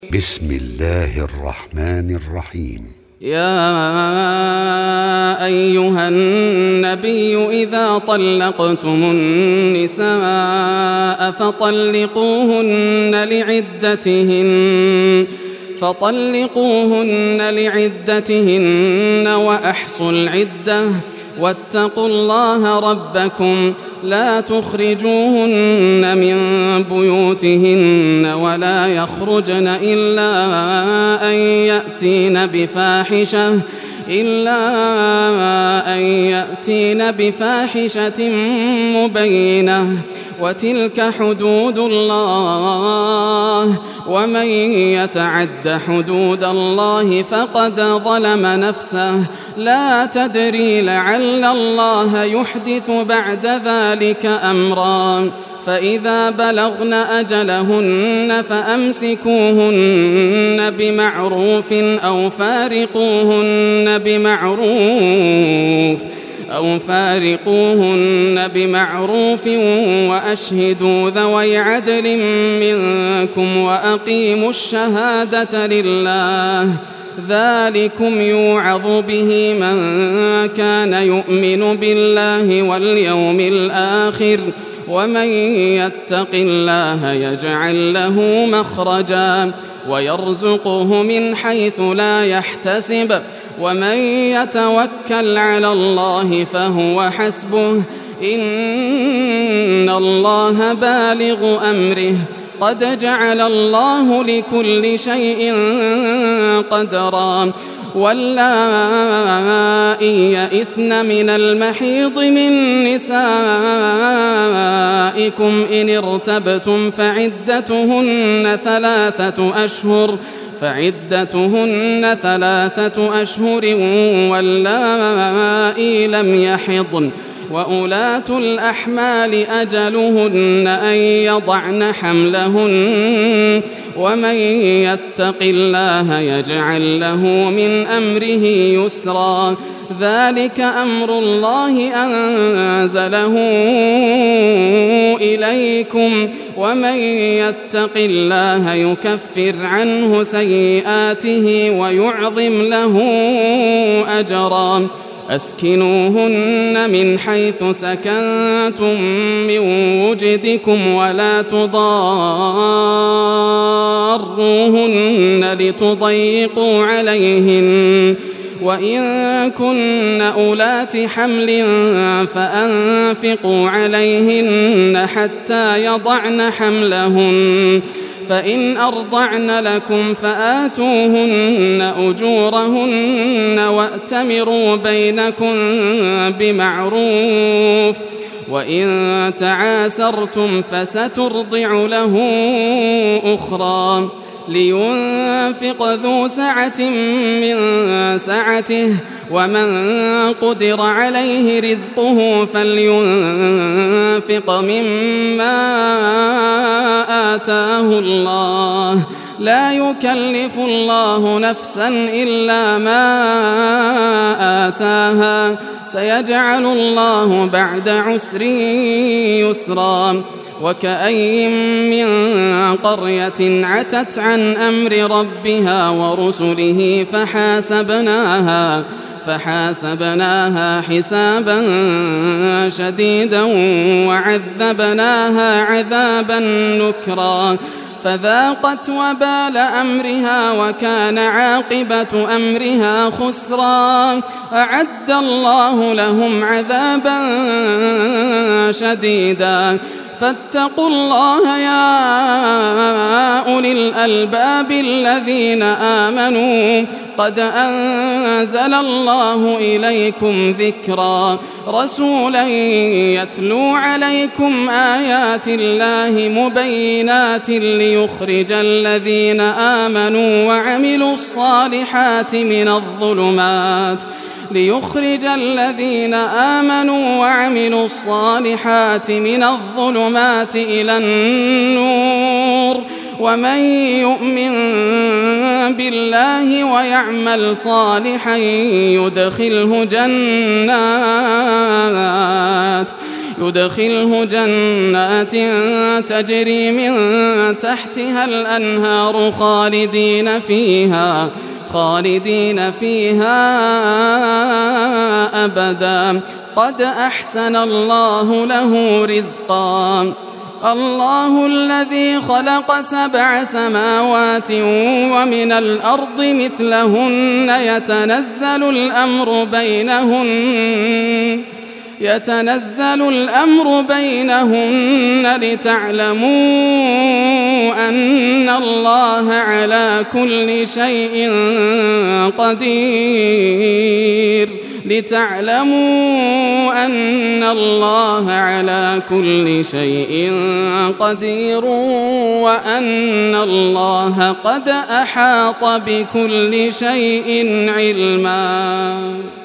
بسم الله الرحمن الرحيم. يا أيها النبي إذا طلقتم النساء فطلقوهن لعدتهن وأحصوا العدة واتقوا الله ربكم لا تخرجوهن من بيوتهن ولا يخرجن إلا أن يأتين بفاحشة مبينة وتلك حدود الله ومن يتعد حدود الله فقد ظلم نفسه لا تدري لعل الله يحدث بعد ذلك أمرا فإذا بلغن أجلهن فأمسكوهن بمعروف أو فارقوهن بمعروف وأشهدوا ذوي عدل منكم وأقيموا الشهادة لله ذلكم يوعظ به من كان يؤمن بالله واليوم الآخر ومن يتق الله يجعل له مخرجا ويرزقه من حيث لا يحتسب ومن يتوكل على الله فهو حسبه إن الله بالغ أمره قد جعل الله لكل شيء قدرا واللائي يئسن من المحيض من نسائكم إن ارتبتم فعدتهن ثلاثة أشهر واللائي لم يحضن وأولاة الأحمال أجلهن أن يضعن حملهن ومن يتق الله يجعل له من أمره يسرا ذلك أمر الله أنزله إليكم ومن يتق الله يكفر عنه سيئاته ويعظم له أجرا أسكنوهن من حيث سكنتم من وجدكم ولا تضاروهن لتضيقوا عليهن وإن كن أولات حمل فأنفقوا عليهن حتى يضعن حملهن فإن أرضعن لكم فآتوهن أجورهن وأتمروا بينكم بمعروف وإن تعاسرتم فسترضع له أخرى لينفق ذو سعة من سعته ومن قدر عليه رزقه فلينفق مما آتاه الله لا يكلف الله نفسا إلا ما آتاها سيجعل الله بعد عسر يسرا وكأي من قرية عتت عن أمر ربها ورسله فحاسبناها حسابا شديدا وعذبناها عذابا نكرا فذاقت وبال أمرها وكان عاقبة أمرها خسرا أعد الله لهم عذابا شديدا فاتقوا الله يا أولي الألباب الذين آمنوا قد أنزل الله إليكم ذكرا رسولا يتلو عليكم آيات الله مبينات ليخرج الذين آمنوا وعملوا الصالحات من الظلمات إلى النور ومن يؤمن بالله ويعمل صالحا يدخله جنات تجري من تحتها الأنهار خالدين فيها أبدا قد أحسن الله له رزقا الله الذي خلق 7 سماوات ومن الأرض مثلهن يتنزل الأمر بينهن لتعلموا أن الله على كل شيء قدير وأن الله قد أحاط بكل شيء علما.